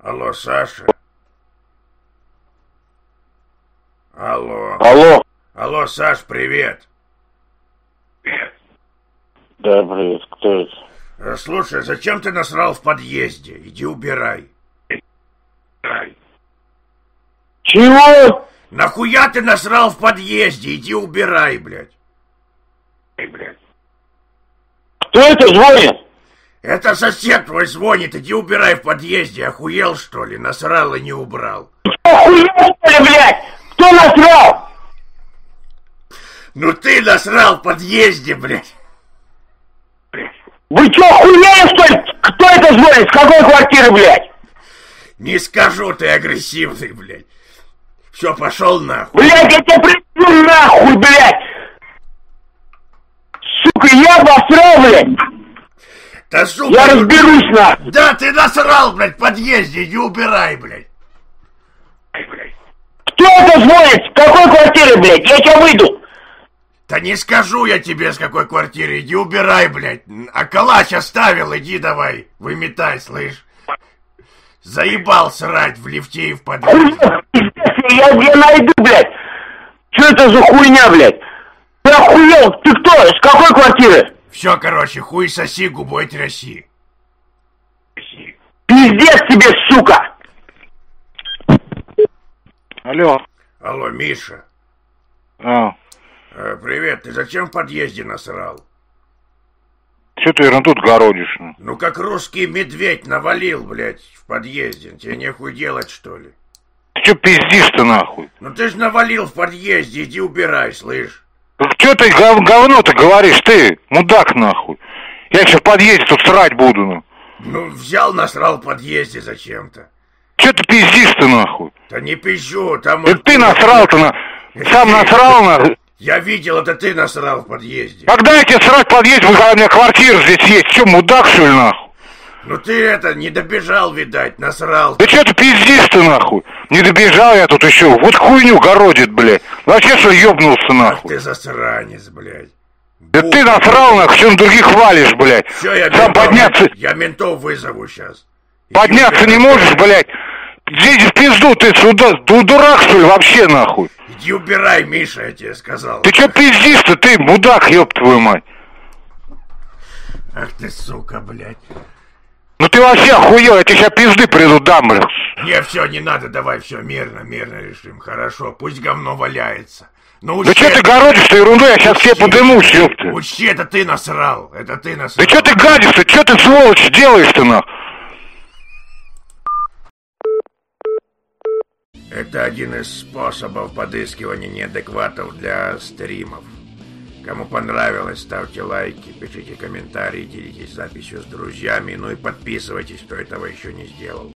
Алло, Саша? Алло. Алло. Алло, Саш, привет. Да, привет, кто это? Слушай, зачем ты насрал в подъезде? Иди убирай. Чего? Нахуя ты насрал в подъезде? Иди убирай, блядь. Кто это звонит? Это сосед твой звонит, иди убирай в подъезде. Охуел, что ли? Насрал и не убрал. Охуел, что ли, блядь? Кто насрал? Ну ты насрал в подъезде, блядь. Вы что, охуели, что ли? Кто это звонит? С какой квартиры, блядь? Не скажу, ты агрессивный, блядь. Все, пошел нахуй. Блядь, я тебя прибью нахуй, блядь! Сука, я обосрал, блядь! Да, сука, Я разберусь, нахуй! Да, ты насрал, блядь, в подъезде, иди убирай, блядь. Кто это звонит? С какой квартиры, блядь? Я сейчас выйду! Да не скажу я тебе, с какой квартиры, иди убирай, блядь. А калач оставил, иди давай, выметай, слышь. Заебал срать в лифте и в подъезде. Я найду, блядь! Что это за хуйня, блядь? Ты охуел? Ты кто? С какой квартиры? Все, короче, хуй соси, губой тряси. Пиздец тебе, сука! Алло. Алло, Миша. Привет, ты зачем в подъезде насрал? Че ты ерунду городишь? Ну как русский медведь навалил, блядь, в подъезде. Тебе нехуй делать, что ли? Ты че пиздишь-то нахуй? Ну ты ж навалил в подъезде, иди убирай, слышь. Че ты говно-то говоришь, ты, мудак нахуй? Я сейчас в подъезде тут срать буду, ну. Ну взял, насрал в подъезде зачем-то. Че ты пиздишь-то нахуй? Да не пизжу, там... Это ты насрал-то на... Сам насрал на... Я видел, это ты насрал в подъезде. Когда я тебе срать в подъезде, когда у меня квартира здесь есть? Че, мудак, что ли, нахуй? Ну ты это, не добежал, видать, насрал. Да че ты пиздишь-то, нахуй? Не добежал я тут еще. Вот хуйню городит, блядь. Вообще что, ёбнулся, Ах нахуй? ты засранец, блядь. Да ты насрал, нахуй, что на других валишь, блядь. Все, я сам ментов, подняться... Я ментов вызову сейчас. Подняться не можешь, блядь? Иди в пизду, ты сюда, дурак, что ли, вообще, нахуй? Иди убирай, Миша, я тебе сказал. Ты чё пиздишь-то, ты, мудак, ёб твою мать? Ах ты, сука, блядь. Ну ты вообще охуел, я тебе сейчас пизды приду дам, блядь. Не, все, не надо, давай, все, мирно решим, хорошо, пусть говно валяется. Ну, Да чё ты городишь-то ерунду, я сейчас все подымусь, ёб ты. Учти, это ты насрал, это ты насрал. Да чё ты гадишь-то, чё ты, сволочь, делаешь-то, нахуй? Это один из способов подыскивания неадекватов для стримов. Кому понравилось, ставьте лайки, пишите комментарии, делитесь записью с друзьями, ну и подписывайтесь, кто этого еще не сделал.